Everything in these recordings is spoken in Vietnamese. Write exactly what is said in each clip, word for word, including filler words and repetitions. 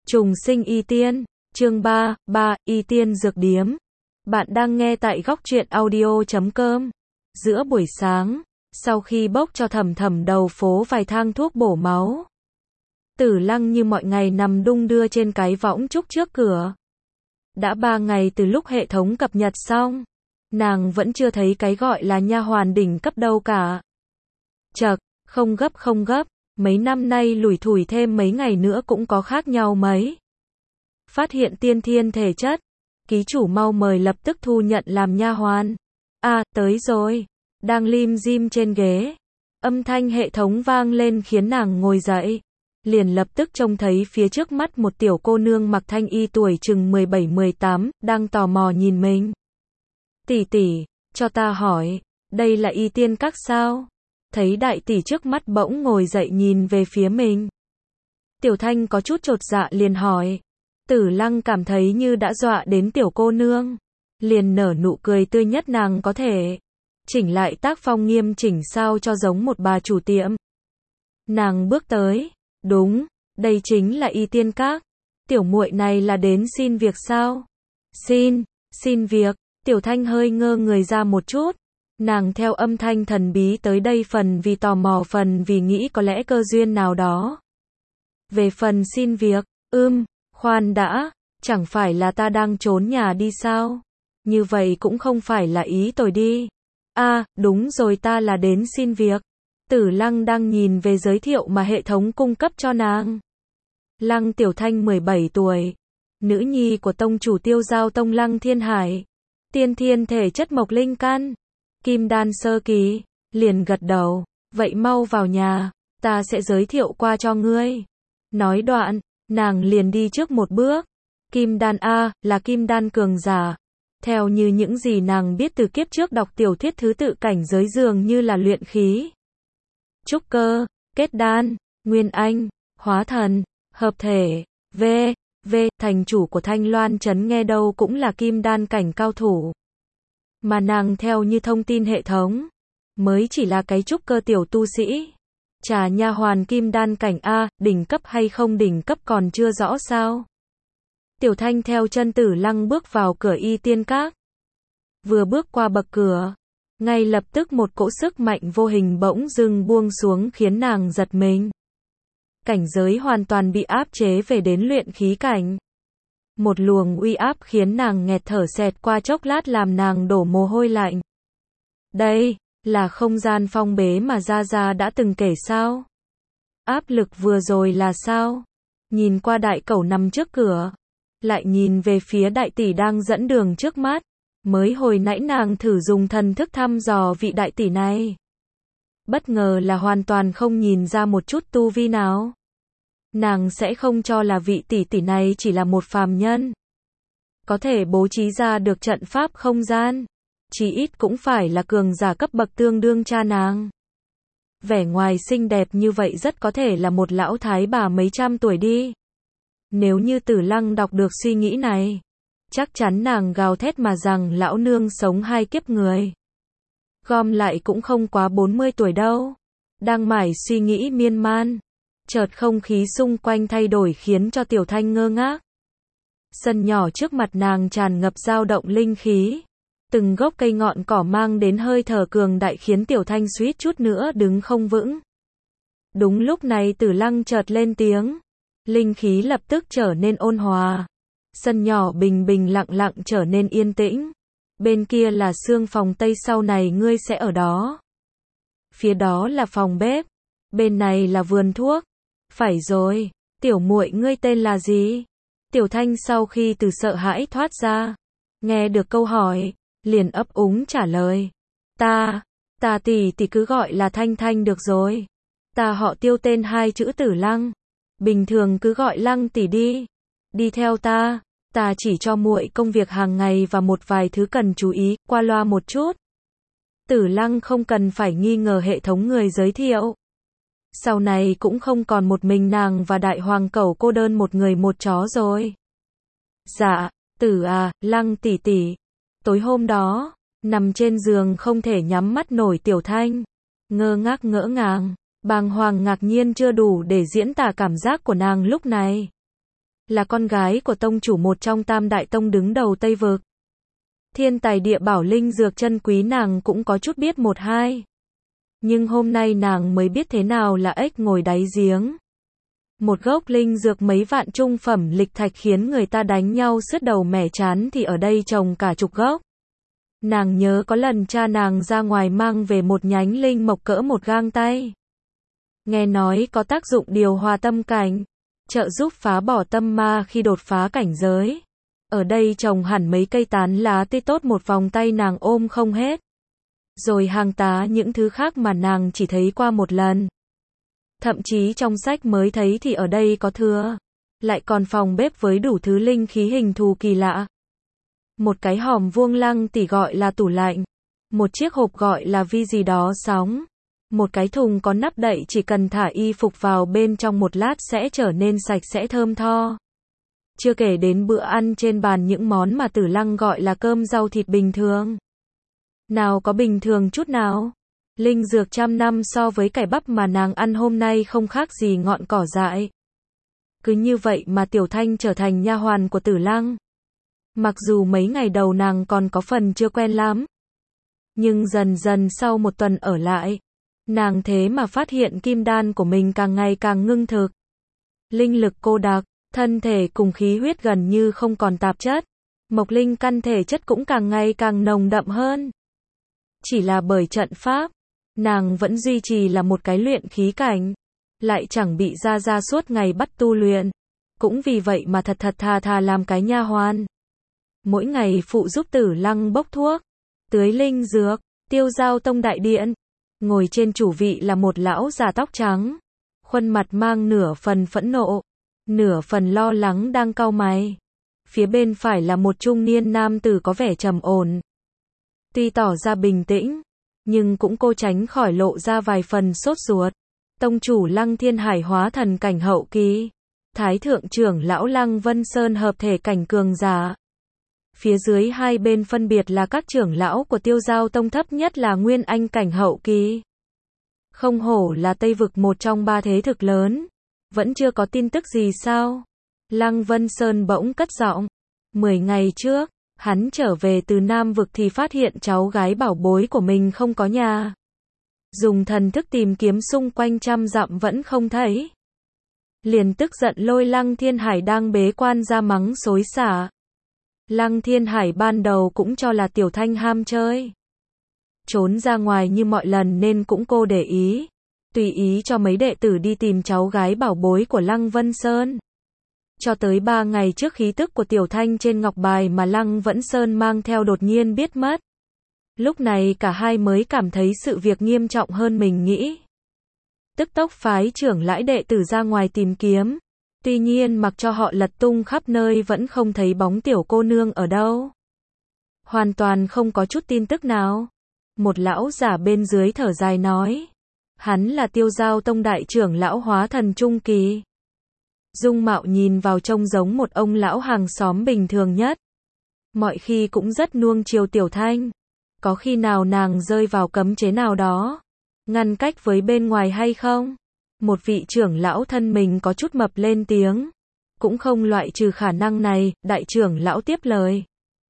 Trùng sinh y tiên, chương ba, ba, y tiên dược điếm. Bạn đang nghe tại góc truyện audio chấm com. Giữa buổi sáng, sau khi bốc cho Thầm Thầm đầu phố vài thang thuốc bổ máu, Tử Lăng như mọi ngày nằm đung đưa trên cái võng trúc trước cửa. Đã ba ngày từ lúc hệ thống cập nhật xong, nàng vẫn chưa thấy cái gọi là nha hoàn đỉnh cấp đâu cả. Chậc, không gấp không gấp, mấy năm nay lủi thủi thêm mấy ngày nữa cũng có khác nhau mấy. Phát hiện tiên thiên thể chất, ký chủ mau mời lập tức thu nhận làm nha hoàn. À, tới rồi. Đang lim dim trên ghế, âm thanh hệ thống vang lên khiến nàng ngồi dậy. Liền lập tức trông thấy phía trước mắt một tiểu cô nương mặc thanh y tuổi chừng mười bảy mười tám, đang tò mò nhìn mình. Tỷ tỷ, cho ta hỏi, đây là y tiên các sao? Thấy đại tỷ trước mắt bỗng ngồi dậy nhìn về phía mình. Tiểu Thanh có chút chột dạ liền hỏi. Tử Lăng cảm thấy như đã dọa đến tiểu cô nương, liền nở nụ cười tươi nhất nàng có thể. Chỉnh lại tác phong nghiêm chỉnh sao cho giống một bà chủ tiệm. Nàng bước tới. Đúng, đây chính là y tiên các. Tiểu muội này là đến xin việc sao? Xin, xin việc. Tiểu Thanh hơi ngơ người ra một chút. Nàng theo âm thanh thần bí tới đây phần vì tò mò phần vì nghĩ có lẽ cơ duyên nào đó. Về phần xin việc, ưm, khoan đã, chẳng phải là ta đang trốn nhà đi sao? Như vậy cũng không phải là ý tôi đi. À, đúng rồi, ta là đến xin việc. Tử Lăng đang nhìn về giới thiệu mà hệ thống cung cấp cho nàng. Lăng Tiểu Thanh mười bảy tuổi, nữ nhi của tông chủ Tiêu Giao Tông Lăng Thiên Hải, tiên thiên thể chất mộc linh căn, kim đan sơ kỳ, liền gật đầu, vậy mau vào nhà, ta sẽ giới thiệu qua cho ngươi. Nói đoạn, nàng liền đi trước một bước. Kim đan A, là kim đan cường giả. Theo như những gì nàng biết từ kiếp trước đọc tiểu thuyết, thứ tự cảnh giới dường như là luyện khí, trúc cơ, kết đan, nguyên anh, hóa thần, hợp thể, v, v, thành chủ của Thanh Loan Trấn nghe đâu cũng là kim đan cảnh cao thủ. Mà nàng theo như thông tin hệ thống, mới chỉ là cái trúc cơ tiểu tu sĩ. Chà, nha hoàn kim đan cảnh A, đỉnh cấp hay không đỉnh cấp còn chưa rõ sao. Tiểu Thanh theo chân Tử Lăng bước vào cửa y tiên các. Vừa bước qua bậc cửa, ngay lập tức một cỗ sức mạnh vô hình bỗng dưng buông xuống khiến nàng giật mình. Cảnh giới hoàn toàn bị áp chế về đến luyện khí cảnh. Một luồng uy áp khiến nàng nghẹt thở xẹt qua chốc lát làm nàng đổ mồ hôi lạnh. Đây là không gian phong bế mà Gia Gia đã từng kể sao? Áp lực vừa rồi là sao? Nhìn qua đại cẩu nằm trước cửa, lại nhìn về phía đại tỷ đang dẫn đường trước mắt. Mới hồi nãy nàng thử dùng thần thức thăm dò vị đại tỷ này. Bất ngờ là hoàn toàn không nhìn ra một chút tu vi nào. Nàng sẽ không cho là vị tỷ tỷ này chỉ là một phàm nhân. Có thể bố trí ra được trận pháp không gian. Chỉ ít cũng phải là cường giả cấp bậc tương đương cha nàng. Vẻ ngoài xinh đẹp như vậy rất có thể là một lão thái bà mấy trăm tuổi đi. Nếu như Tử Lăng đọc được suy nghĩ này, chắc chắn nàng gào thét mà rằng lão nương sống hai kiếp người. Gom lại cũng không quá bốn mươi tuổi đâu. Đang mải suy nghĩ miên man, chợt không khí xung quanh thay đổi khiến cho Tiểu Thanh ngơ ngác. Sân nhỏ trước mặt nàng tràn ngập dao động linh khí. Từng gốc cây ngọn cỏ mang đến hơi thở cường đại khiến Tiểu Thanh suýt chút nữa đứng không vững. Đúng lúc này Tử Lăng chợt lên tiếng. Linh khí lập tức trở nên ôn hòa. Sân nhỏ bình bình lặng lặng trở nên yên tĩnh. Bên kia là xương phòng Tây, sau này ngươi sẽ ở đó. Phía đó là phòng bếp. Bên này là vườn thuốc. Phải rồi, tiểu muội ngươi tên là gì? Tiểu Thanh sau khi từ sợ hãi thoát ra, nghe được câu hỏi, liền ấp úng trả lời. Ta, ta tỷ tỷ cứ gọi là Thanh Thanh được rồi. Ta họ Tiêu, tên hai chữ Tử Lăng. Bình thường cứ gọi Lăng tỷ đi. Đi theo ta, ta chỉ cho muội công việc hàng ngày và một vài thứ cần chú ý, qua loa một chút. Tử Lăng không cần phải nghi ngờ hệ thống người giới thiệu. Sau này cũng không còn một mình nàng và đại hoàng cẩu cô đơn một người một chó rồi. Dạ, Tử à, Lăng tỷ tỷ. Tối hôm đó, nằm trên giường không thể nhắm mắt nổi Tiểu Thanh, ngơ ngác ngỡ ngàng, bàng hoàng ngạc nhiên chưa đủ để diễn tả cảm giác của nàng lúc này. là con gái của tông chủ một trong tam đại tông đứng đầu Tây Vực. Thiên tài địa bảo linh dược chân quý nàng cũng có chút biết một hai. Nhưng hôm nay nàng mới biết thế nào là ếch ngồi đáy giếng. Một gốc linh dược mấy vạn trung phẩm lịch thạch khiến người ta đánh nhau sứt đầu mẻ chán thì ở đây trồng cả chục gốc. Nàng nhớ có lần cha nàng ra ngoài mang về một nhánh linh mộc cỡ một gang tay. Nghe nói có tác dụng điều hòa tâm cảnh, trợ giúp phá bỏ tâm ma khi đột phá cảnh giới. Ở đây trồng hẳn mấy cây tán lá tươi tốt một vòng tay nàng ôm không hết. Rồi hàng tá những thứ khác mà nàng chỉ thấy qua một lần. Thậm chí trong sách mới thấy thì ở đây có thừa. Lại còn phòng bếp với đủ thứ linh khí hình thù kỳ lạ. Một cái hòm vuông lăng tỉ gọi là tủ lạnh. Một chiếc hộp gọi là vi gì đó sóng. Một cái thùng có nắp đậy chỉ cần thả y phục vào bên trong một lát sẽ trở nên sạch sẽ thơm tho. Chưa kể đến bữa ăn trên bàn những món mà Tử Lăng gọi là cơm rau thịt bình thường. Nào có bình thường chút nào. Linh dược trăm năm so với cải bắp mà nàng ăn hôm nay không khác gì ngọn cỏ dại. Cứ như vậy mà Tiểu Thanh trở thành nha hoàn của Tử Lăng. Mặc dù mấy ngày đầu nàng còn có phần chưa quen lắm. Nhưng dần dần sau một tuần ở lại, nàng thế mà phát hiện kim đan của mình càng ngày càng ngưng thực. Linh lực cô đặc, thân thể cùng khí huyết gần như không còn tạp chất. Mộc linh căn thể chất cũng càng ngày càng nồng đậm hơn. Chỉ là bởi trận pháp, nàng vẫn duy trì là một cái luyện khí cảnh, lại chẳng bị ra ra suốt ngày bắt tu luyện. Cũng vì vậy mà thật thật thà thà làm cái nha hoàn. Mỗi ngày phụ giúp Tử Lăng bốc thuốc, tưới linh dược, Tiêu Giao Tông đại điện. Ngồi trên chủ vị là một lão già tóc trắng, khuôn mặt mang nửa phần phẫn nộ, nửa phần lo lắng đang cau mày. Phía bên phải là một trung niên nam tử có vẻ trầm ổn. Tuy tỏ ra bình tĩnh, nhưng cũng cố tránh khỏi lộ ra vài phần sốt ruột. Tông chủ Lăng Thiên Hải hóa thần cảnh hậu kỳ. Thái thượng trưởng lão Lăng Vân Sơn hợp thể cảnh cường giả. Phía dưới hai bên phân biệt là các trưởng lão của Tiêu Giao Tông, thấp nhất là Nguyên Anh cảnh hậu kỳ. Không hổ là Tây Vực một trong ba thế lực lớn. Vẫn chưa có tin tức gì sao? Lăng Vân Sơn bỗng cất giọng. Mười ngày trước, hắn trở về từ Nam Vực thì phát hiện cháu gái bảo bối của mình không có nhà. Dùng thần thức tìm kiếm xung quanh trăm dặm vẫn không thấy. Liền tức giận lôi Lăng Thiên Hải đang bế quan ra mắng xối xả. Lăng Thiên Hải ban đầu cũng cho là Tiểu Thanh ham chơi, trốn ra ngoài như mọi lần nên cũng cô để ý, tùy ý cho mấy đệ tử đi tìm cháu gái bảo bối của Lăng Vân Sơn. Cho tới ba ngày trước khí tức của Tiểu Thanh trên ngọc bài mà Lăng Vân Sơn mang theo đột nhiên biết mất. Lúc này cả hai mới cảm thấy sự việc nghiêm trọng hơn mình nghĩ. Tức tốc phái trưởng lãi đệ tử ra ngoài tìm kiếm. Tuy nhiên mặc cho họ lật tung khắp nơi vẫn không thấy bóng tiểu cô nương ở đâu. Hoàn toàn không có chút tin tức nào. Một lão giả bên dưới thở dài nói. Hắn là Tiêu Giao Tông đại trưởng lão hóa thần trung kỳ. Dung mạo nhìn vào trông giống một ông lão hàng xóm bình thường nhất. Mọi khi cũng rất nuông chiều Tiểu Thanh. Có khi nào nàng rơi vào cấm chế nào đó, ngăn cách với bên ngoài hay không? Một vị trưởng lão thân mình có chút mập lên tiếng. Cũng không loại trừ khả năng này, đại trưởng lão tiếp lời.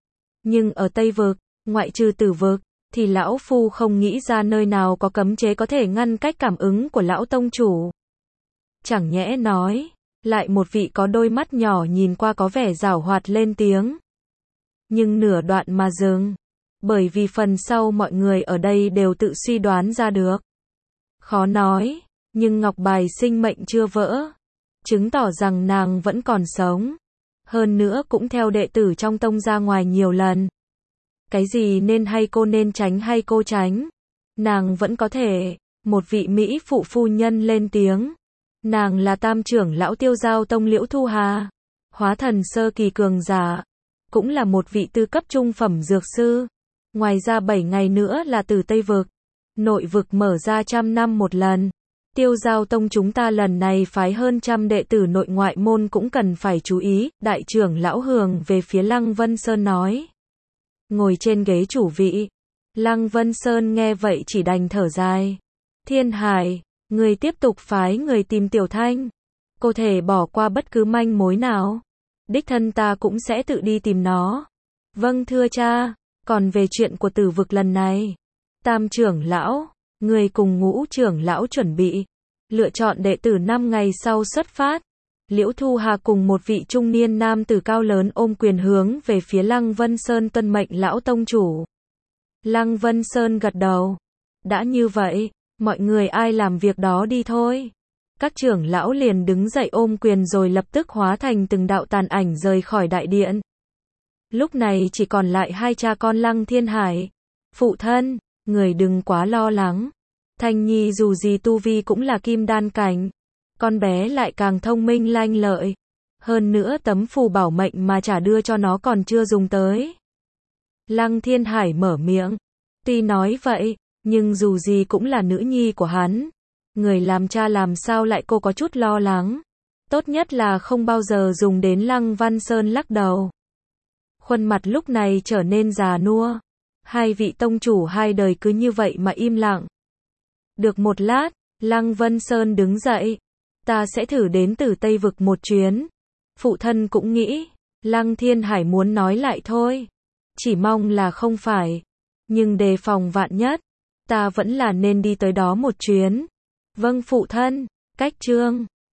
Nhưng ở Tây Vực, ngoại trừ Tử Vực, thì lão phu không nghĩ ra nơi nào có cấm chế có thể ngăn cách cảm ứng của lão tông chủ. Chẳng nhẽ nói, lại một vị có đôi mắt nhỏ nhìn qua có vẻ giảo hoạt lên tiếng. Nhưng nửa đoạn mà dừng. Bởi vì phần sau mọi người ở đây đều tự suy đoán ra được. Khó nói. Nhưng ngọc bài sinh mệnh chưa vỡ, chứng tỏ rằng nàng vẫn còn sống. Hơn nữa cũng theo đệ tử trong tông ra ngoài nhiều lần. Cái gì nên hay cô nên tránh hay cô tránh, nàng vẫn có thể. Một vị Mỹ phụ phu nhân lên tiếng. Nàng là tam trưởng lão Tiêu Giao Tông Liễu Thu Hà, hóa thần sơ kỳ cường giả, cũng là một vị tư cấp trung phẩm dược sư. Ngoài ra bảy ngày nữa là từ Tây Vực, nội vực mở ra trăm năm một lần. Tiêu Giao Tông chúng ta lần này phái hơn trăm đệ tử nội ngoại môn cũng cần phải chú ý, đại trưởng lão hướng về phía Lăng Vân Sơn nói. Ngồi trên ghế chủ vị, Lăng Vân Sơn nghe vậy chỉ đành thở dài. Thiên Hải, người tiếp tục phái người tìm Tiểu Thanh. Cô thể bỏ qua bất cứ manh mối nào. Đích thân ta cũng sẽ tự đi tìm nó. Vâng thưa cha, còn về chuyện của tử vực lần này, Tam trưởng lão, người cùng Ngũ trưởng lão chuẩn bị, lựa chọn đệ tử năm ngày sau xuất phát. Liễu Thu Hà cùng một vị trung niên nam tử cao lớn ôm quyền hướng về phía Lăng Vân Sơn tuân mệnh lão tông chủ. Lăng Vân Sơn gật đầu. Đã như vậy, mọi người ai làm việc đó đi thôi. Các trưởng lão liền đứng dậy ôm quyền rồi lập tức hóa thành từng đạo tàn ảnh rời khỏi đại điện. Lúc này chỉ còn lại hai cha con Lăng Thiên Hải. Phụ thân, người đừng quá lo lắng. Thanh Nhi dù gì tu vi cũng là kim đan cảnh. Con bé lại càng thông minh lanh lợi. Hơn nữa tấm phù bảo mệnh mà trả đưa cho nó còn chưa dùng tới. Lăng Thiên Hải mở miệng. Tuy nói vậy, nhưng dù gì cũng là nữ nhi của hắn. Người làm cha làm sao lại cô có chút lo lắng. Tốt nhất là không bao giờ dùng đến. Lăng Văn Sơn lắc đầu. Khuôn mặt lúc này trở nên già nua. Hai vị tông chủ hai đời cứ như vậy mà im lặng. Được một lát, Lăng Vân Sơn đứng dậy. Ta sẽ thử đến Tử Tây Vực một chuyến. Phụ thân cũng nghĩ. Lăng Thiên Hải muốn nói lại thôi. Chỉ mong là không phải. Nhưng đề phòng vạn nhất. Ta vẫn là nên đi tới đó một chuyến. Vâng phụ thân. Cách chương